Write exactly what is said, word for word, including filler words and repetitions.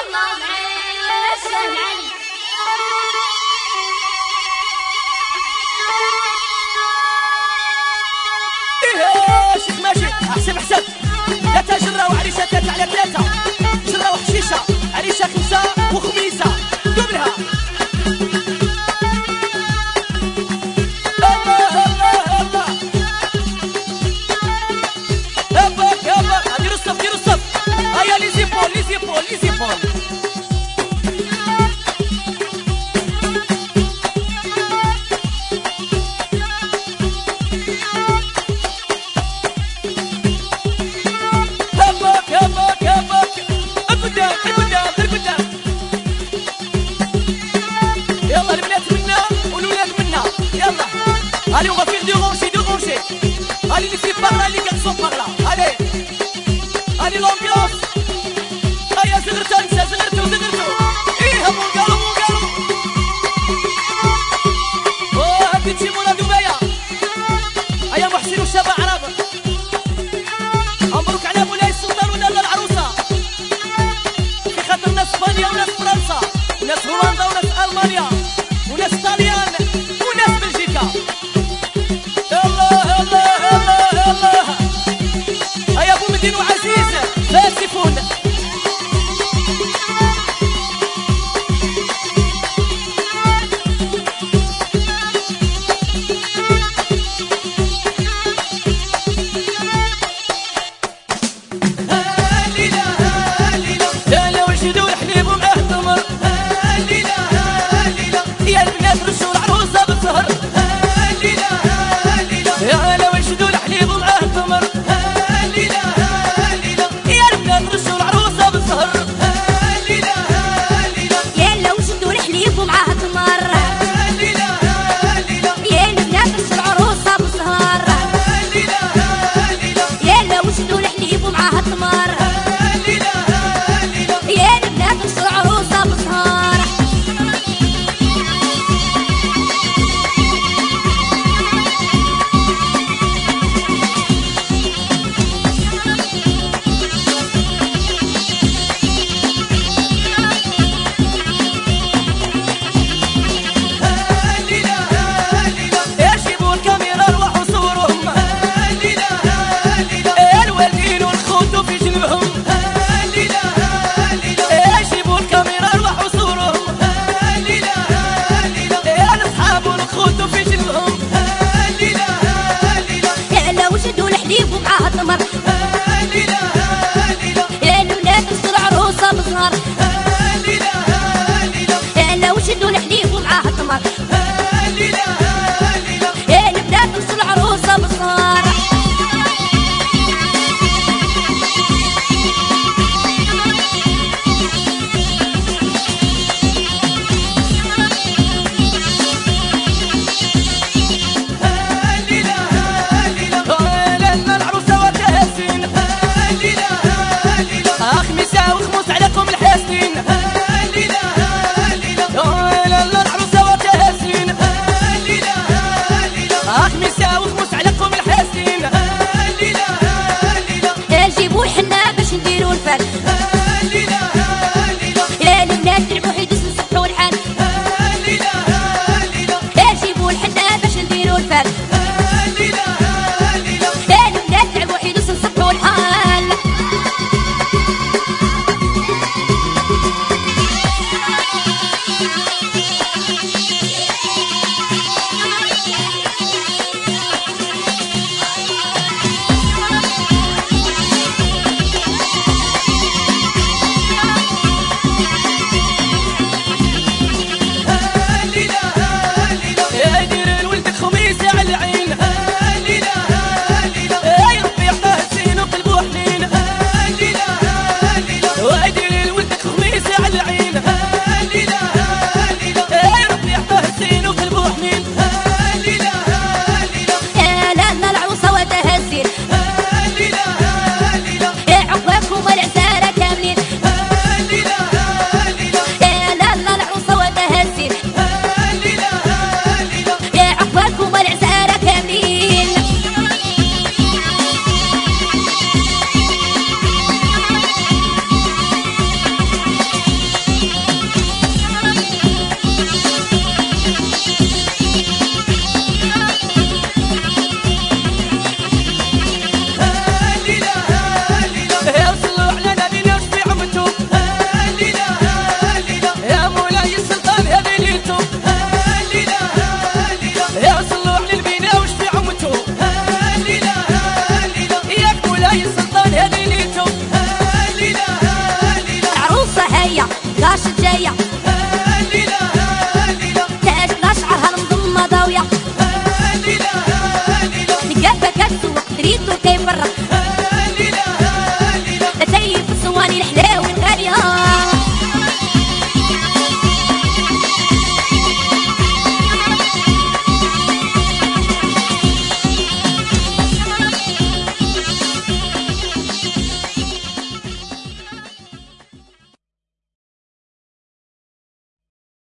حسب حسب ثلاثة جرة وعريشة ثلاثة على ثلاثة جرة وحشيشة عريشة خمسة وخميسة دبلها الله الله الله هبك هبك ديروا الصف ديروا الصف هيا لي زيبول لي زيبول لي زيبول Allez, on va faire du rocher, du rocher. Allez, les filles par là, les gars sont par là. Allez, allez, l'ambiance. Allez, زغرتو انسى زغرتو زغرتو. ايه مو قالوا مو قالوا. اوه هدي تيمونا دبيا. هيا محسن وشابة عرب. مبروك على مولاي السلطان ولاله العروسة. في خاطر ناس اسبانيا وناس فرنسا وناس هولندا وناس المانيا.